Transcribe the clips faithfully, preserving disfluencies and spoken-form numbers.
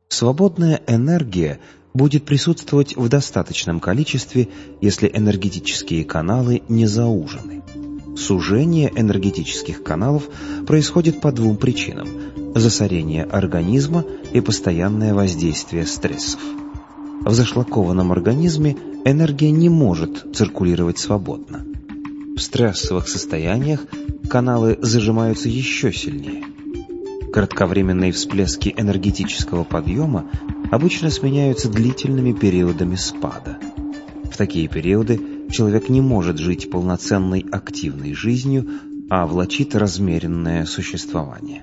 Свободная энергия будет присутствовать в достаточном количестве, если энергетические каналы не заужены. Сужение энергетических каналов происходит по двум причинам – засорение организма и постоянное воздействие стрессов. В зашлакованном организме энергия не может циркулировать свободно. В стрессовых состояниях каналы зажимаются еще сильнее. Кратковременные всплески энергетического подъема обычно сменяются длительными периодами спада. В такие периоды человек не может жить полноценной активной жизнью, а влачит размеренное существование.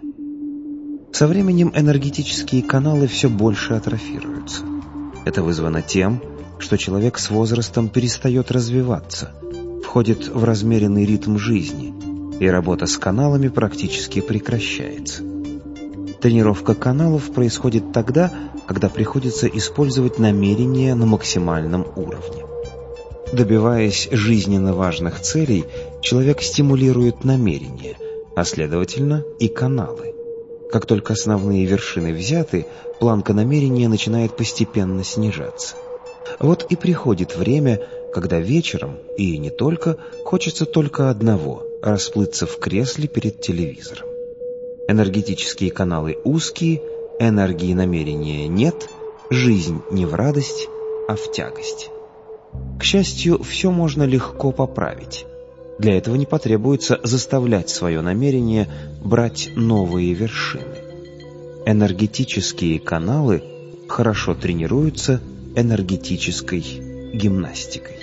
Со временем энергетические каналы все больше атрофируются. Это вызвано тем, что человек с возрастом перестает развиваться, входит в размеренный ритм жизни, и работа с каналами практически прекращается. Тренировка каналов происходит тогда, когда приходится использовать намерение на максимальном уровне. Добиваясь жизненно важных целей, человек стимулирует намерение, а следовательно и каналы. Как только основные вершины взяты, планка намерения начинает постепенно снижаться. Вот и приходит время, когда вечером, и не только, хочется только одного – расплыться в кресле перед телевизором. Энергетические каналы узкие, энергии намерения нет, жизнь не в радость, а в тягость. К счастью, все можно легко поправить. Для этого не потребуется заставлять свое намерение брать новые вершины. Энергетические каналы хорошо тренируются энергетической гимнастикой.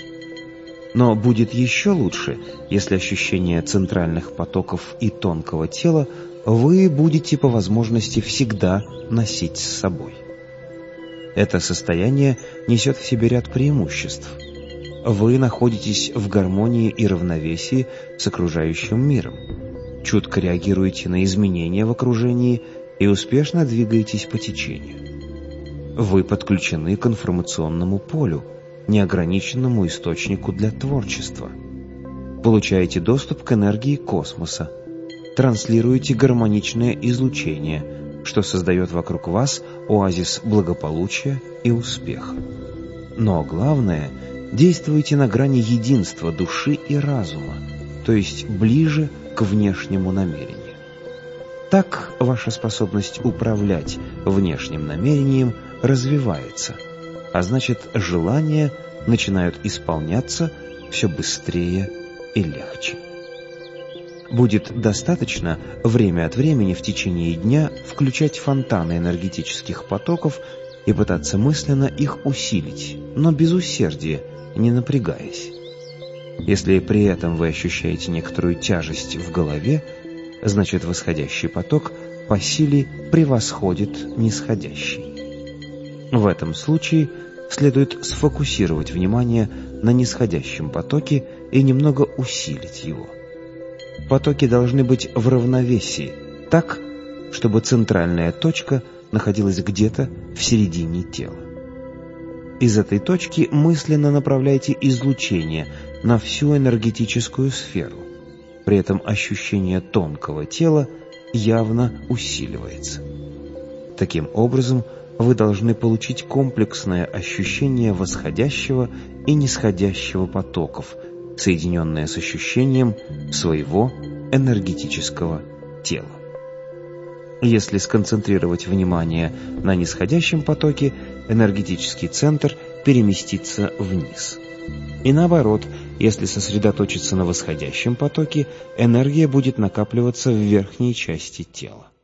Но будет еще лучше, если ощущение центральных потоков и тонкого тела вы будете по возможности всегда носить с собой. Это состояние несет в себе ряд преимуществ. Вы находитесь в гармонии и равновесии с окружающим миром, чутко реагируете на изменения в окружении и успешно двигаетесь по течению. Вы подключены к информационному полю, неограниченному источнику для творчества. Получаете доступ к энергии космоса, транслируете гармоничное излучение, что создает вокруг вас оазис благополучия и успеха. Но главное, действуйте на грани единства души и разума, то есть ближе к внешнему намерению. Так ваша способность управлять внешним намерением развивается, а значит, желания начинают исполняться все быстрее и легче. Будет достаточно время от времени в течение дня включать фонтаны энергетических потоков и пытаться мысленно их усилить, но без усердия, не напрягаясь. Если при этом вы ощущаете некоторую тяжесть в голове, значит восходящий поток по силе превосходит нисходящий. В этом случае следует сфокусировать внимание на нисходящем потоке и немного усилить его. Потоки должны быть в равновесии, так, чтобы центральная точка находилась где-то в середине тела. Из этой точки мысленно направляйте излучение на всю энергетическую сферу. При этом ощущение тонкого тела явно усиливается. Таким образом, вы должны получить комплексное ощущение восходящего и нисходящего потоков, соединенное с ощущением своего энергетического тела. Если сконцентрировать внимание на нисходящем потоке, энергетический центр переместится вниз. И наоборот, если сосредоточиться на восходящем потоке, энергия будет накапливаться в верхней части тела.